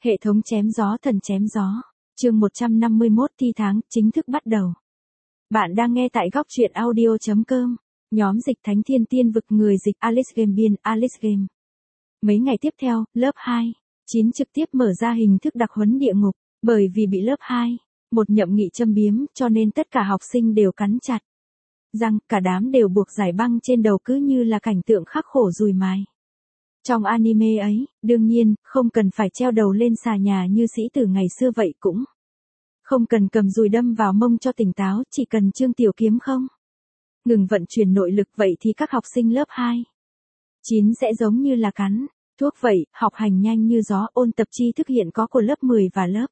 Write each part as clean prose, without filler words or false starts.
Hệ thống chém gió thần chém gió. Chương 151 thi tháng chính thức bắt đầu. Bạn đang nghe tại góc truyện audio.com. Nhóm dịch Thánh Thiên Tiên Vực, người dịch Alice Game, biên Alice Game. Mấy ngày tiếp theo, lớp 2, 9 trực tiếp mở ra hình thức đặc huấn địa ngục, bởi vì bị lớp 2, một nhậm nghị châm biếm, cho nên tất cả học sinh đều cắn chặt răng, cả đám đều buộc giải băng trên đầu, cứ như là cảnh tượng khắc khổ dùi mài. Trong anime ấy, đương nhiên, không cần phải treo đầu lên xà nhà như sĩ tử ngày xưa vậy, cũng không cần cầm dùi đâm vào mông cho tỉnh táo, chỉ cần Trương Tiểu Kiếm không ngừng vận chuyển nội lực, vậy thì các học sinh lớp 2, 9 sẽ giống như là cắn thuốc vậy, học hành nhanh như gió, ôn tập tri thức hiện có của lớp 10 và lớp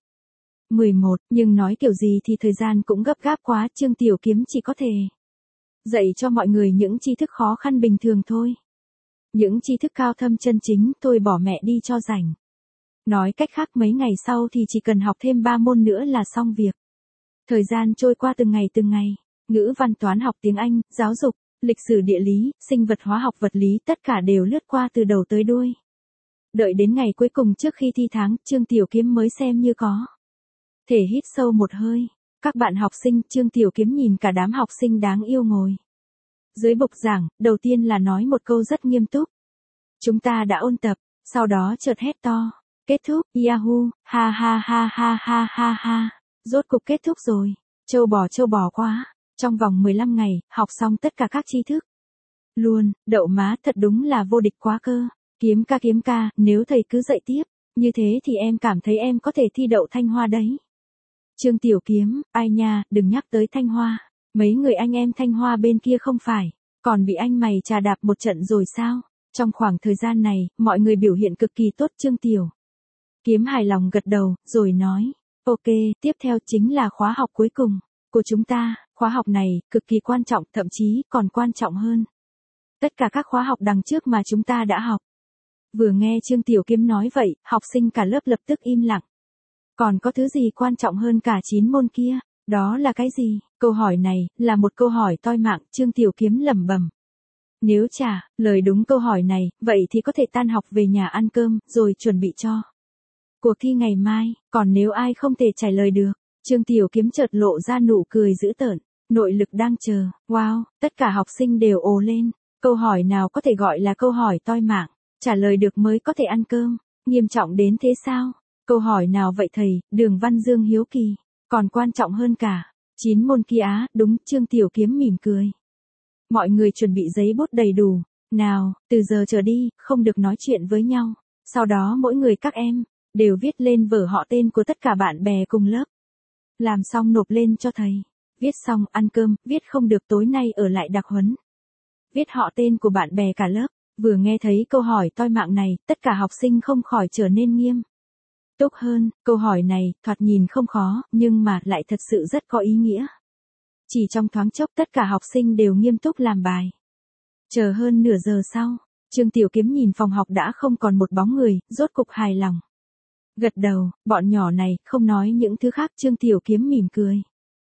11, nhưng nói kiểu gì thì thời gian cũng gấp gáp quá, Trương Tiểu Kiếm chỉ có thể dạy cho mọi người những tri thức khó khăn bình thường thôi. Những tri thức cao thâm chân chính, tôi bỏ mẹ đi cho rảnh. Nói cách khác, mấy ngày sau thì chỉ cần học thêm 3 môn nữa là xong việc. Thời gian trôi qua từng ngày, ngữ văn toán học, tiếng Anh, giáo dục, lịch sử địa lý, sinh vật hóa học, vật lý, tất cả đều lướt qua từ đầu tới đuôi. Đợi đến ngày cuối cùng trước khi thi tháng, Trương Tiểu Kiếm mới xem như có thể hít sâu một hơi. Các bạn học sinh, Trương Tiểu Kiếm nhìn cả đám học sinh đáng yêu ngồi dưới bục giảng, đầu tiên là nói một câu rất nghiêm túc. Chúng ta đã ôn tập, sau đó chợt hét to. Kết thúc, Yahoo, ha ha ha ha ha ha ha. Rốt cục kết thúc rồi, châu bò quá. Trong vòng 15 ngày, học xong tất cả các tri thức. Luôn, đậu má, thật đúng là vô địch quá cơ. Kiếm ca, nếu thầy cứ dạy tiếp, như thế thì em cảm thấy em có thể thi đậu Thanh Hoa đấy. Trương Tiểu Kiếm, ai nha, đừng nhắc tới Thanh Hoa. Mấy người anh em Thanh Hoa bên kia không phải còn bị anh mày trà đạp một trận rồi sao? Trong khoảng thời gian này, mọi người biểu hiện cực kỳ tốt. Trương Tiểu Kiếm hài lòng gật đầu, rồi nói, ok, tiếp theo chính là khóa học cuối cùng của chúng ta. Khóa học này, cực kỳ quan trọng, thậm chí còn quan trọng hơn tất cả các khóa học đằng trước mà chúng ta đã học. Vừa nghe Trương Tiểu Kiếm nói vậy, học sinh cả lớp lập tức im lặng. Còn có thứ gì quan trọng hơn cả 9 môn kia? Đó là cái gì? Câu hỏi này, là một câu hỏi toi mạng, Trương Tiểu Kiếm lẩm bẩm. Nếu trả lời đúng câu hỏi này, vậy thì có thể tan học về nhà ăn cơm, rồi chuẩn bị cho cuộc thi ngày mai. Còn nếu ai không thể trả lời được, Trương Tiểu Kiếm chợt lộ ra nụ cười dữ tợn. Nội lực đang chờ. Wow, tất cả học sinh đều ồ lên. Câu hỏi nào có thể gọi là câu hỏi toi mạng? Trả lời được mới có thể ăn cơm. Nghiêm trọng đến thế sao? Câu hỏi nào vậy thầy? Đường Văn Dương hiếu kỳ. Còn quan trọng hơn cả 9 môn kia á? Đúng, Trương Tiểu Kiếm mỉm cười. Mọi người chuẩn bị giấy bút đầy đủ. Nào, từ giờ trở đi, không được nói chuyện với nhau. Sau đó mỗi người các em đều viết lên vở họ tên của tất cả bạn bè cùng lớp. Làm xong nộp lên cho thầy. Viết xong ăn cơm, viết không được tối nay ở lại đặc huấn. Viết họ tên của bạn bè cả lớp. Vừa nghe thấy câu hỏi toi mạng này, tất cả học sinh không khỏi trở nên nghiêm túc hơn. Câu hỏi này, thoạt nhìn không khó, nhưng mà lại thật sự rất có ý nghĩa. Chỉ trong thoáng chốc tất cả học sinh đều nghiêm túc làm bài. Chờ hơn nửa giờ sau, Trương Tiểu Kiếm nhìn phòng học đã không còn một bóng người, rốt cục hài lòng. Gật đầu, bọn nhỏ này, không nói những thứ khác. Trương Tiểu Kiếm mỉm cười.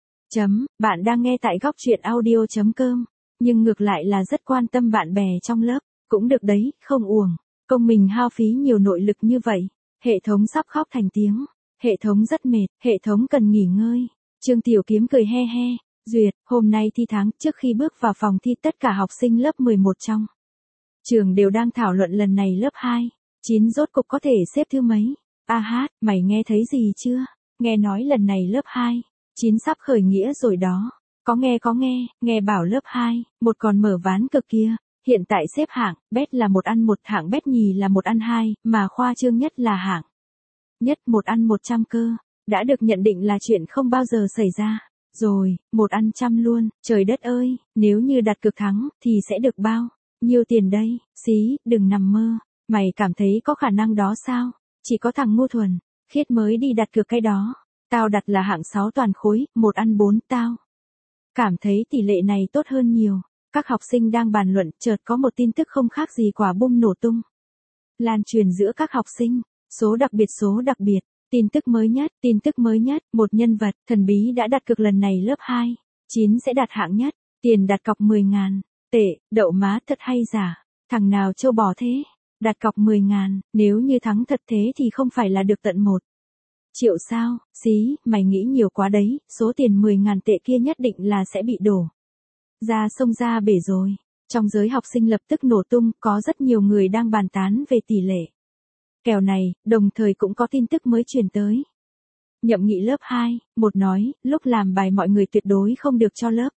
Bạn đang nghe tại góc truyện audio.com, nhưng ngược lại là rất quan tâm bạn bè trong lớp. Cũng được đấy, không uổng công mình hao phí nhiều nội lực như vậy. Hệ thống sắp khóc thành tiếng. Hệ thống rất mệt, hệ thống cần nghỉ ngơi. Trương Tiểu Kiếm cười he he. Duyệt, hôm nay thi tháng, trước khi bước vào phòng thi tất cả học sinh lớp 11 trong trường đều đang thảo luận lần này lớp 2, 9 rốt cục có thể xếp thứ mấy. A hát, mày nghe thấy gì chưa? Nghe nói lần này lớp 2, 9 sắp khởi nghĩa rồi đó. Có nghe bảo lớp 2, một còn mở ván cực kia. Hiện tại xếp hạng, bét là 1 ăn 1, hạng bét nhì là 1 ăn 2, mà khoa trương nhất là hạng nhất 1 ăn 100 cơ. Đã được nhận định là chuyện không bao giờ xảy ra. Rồi, 1 ăn 100 luôn, trời đất ơi, nếu như đặt cược thắng, thì sẽ được bao nhiêu tiền đây? Xí, đừng nằm mơ, mày cảm thấy có khả năng đó sao? Chỉ có thằng ngu thuần, khiết mới đi đặt cược cái đó. Tao đặt là hạng 6 toàn khối, 1 ăn 4, tao cảm thấy tỷ lệ này tốt hơn nhiều. Các học sinh đang bàn luận, chợt có một tin tức không khác gì quả bom nổ tung lan truyền giữa các học sinh. Số đặc biệt. Tin tức mới nhất, một nhân vật thần bí đã đặt cược lần này lớp 2, 9 sẽ đạt hạng nhất, tiền đặt cọc 10.000 tệ, đậu má, thật hay giả, thằng nào trâu bò thế? Đặt cọc 10.000, nếu như thắng thật thế thì không phải là được tận 1 triệu sao? Xí, mày nghĩ nhiều quá đấy, số tiền 10.000 tệ kia nhất định là sẽ bị đổ ra sông ra bể rồi. Trong giới học sinh lập tức nổ tung, có rất nhiều người đang bàn tán về tỷ lệ kèo này, đồng thời cũng có tin tức mới truyền tới. Nhậm Nghị lớp 2, một nói, lúc làm bài mọi người tuyệt đối không được cho lớp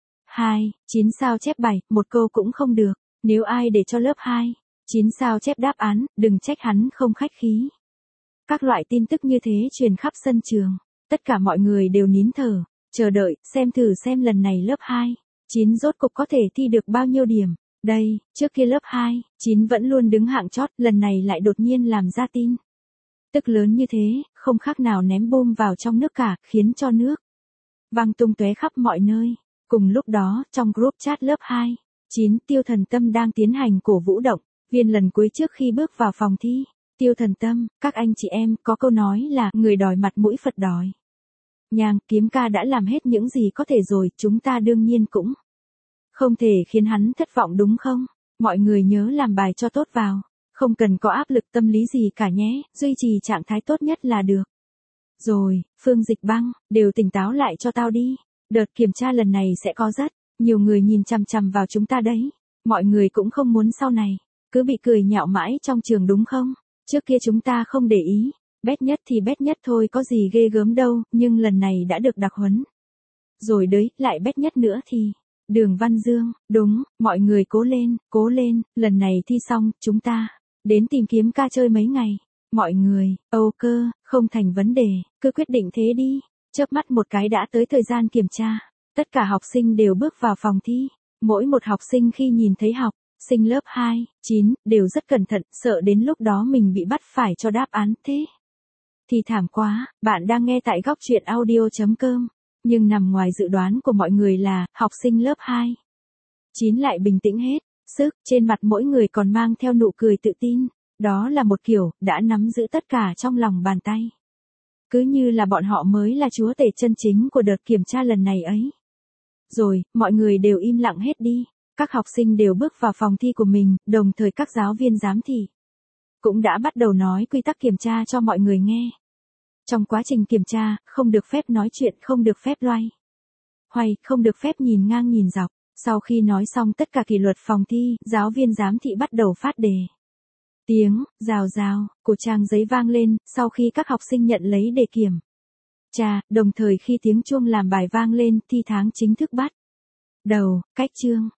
2, 9 sao chép bài, một câu cũng không được. Nếu ai để cho lớp 2, 9 sao chép đáp án, đừng trách hắn không khách khí. Các loại tin tức như thế truyền khắp sân trường. Tất cả mọi người đều nín thở, chờ đợi, xem thử xem lần này lớp 2, 9 rốt cục có thể thi được bao nhiêu điểm. Đây, trước kia lớp 2, 9 vẫn luôn đứng hạng chót, lần này lại đột nhiên làm ra tin tức lớn như thế, không khác nào ném bom vào trong nước cả, khiến cho nước văng tung tóe khắp mọi nơi. Cùng lúc đó, trong group chat lớp 2, 9 Tiêu Thần Tâm đang tiến hành cổ vũ động viên lần cuối trước khi bước vào phòng thi. Tiêu Thần Tâm, các anh chị em, có câu nói là người đòi mặt mũi Phật đòi nhang, Kiếm ca đã làm hết những gì có thể rồi, chúng ta đương nhiên cũng không thể khiến hắn thất vọng đúng không? Mọi người nhớ làm bài cho tốt vào, không cần có áp lực tâm lý gì cả nhé, duy trì trạng thái tốt nhất là được. Rồi, Phương Dịch Băng, đều tỉnh táo lại cho tao đi. Đợt kiểm tra lần này sẽ có rất nhiều người nhìn chằm chằm vào chúng ta đấy. Mọi người cũng không muốn sau này cứ bị cười nhạo mãi trong trường đúng không? Trước kia chúng ta không để ý, bét nhất thì bét nhất thôi, có gì ghê gớm đâu, nhưng lần này đã được đặc huấn rồi đấy, lại bét nhất nữa thì... Đường Văn Dương, đúng, mọi người cố lên, lần này thi xong, chúng ta đến tìm Kiếm ca chơi mấy ngày. Mọi người, Âu Cơ, không thành vấn đề, cứ quyết định thế đi. Chớp mắt một cái đã tới thời gian kiểm tra. Tất cả học sinh đều bước vào phòng thi. Mỗi một học sinh khi nhìn thấy học sinh lớp 2, 9, đều rất cẩn thận, sợ đến lúc đó mình bị bắt phải cho đáp án thế. Thì thảm quá, bạn đang nghe tại góc truyện audio.com. Nhưng nằm ngoài dự đoán của mọi người là, học sinh lớp 2, 9 lại bình tĩnh hết sức, trên mặt mỗi người còn mang theo nụ cười tự tin. Đó là một kiểu, đã nắm giữ tất cả trong lòng bàn tay. Cứ như là bọn họ mới là chúa tể chân chính của đợt kiểm tra lần này ấy. Rồi, mọi người đều im lặng hết đi. Các học sinh đều bước vào phòng thi của mình, đồng thời các giáo viên giám thị cũng đã bắt đầu nói quy tắc kiểm tra cho mọi người nghe. Trong quá trình kiểm tra, không được phép nói chuyện, không được phép loay hoay, không được phép nhìn ngang nhìn dọc. Sau khi nói xong tất cả kỷ luật phòng thi, giáo viên giám thị bắt đầu phát đề. Tiếng rào rào của trang giấy vang lên, sau khi các học sinh nhận lấy đề kiểm tra, đồng thời khi tiếng chuông làm bài vang lên, thi tháng chính thức bắt đầu. Cách chương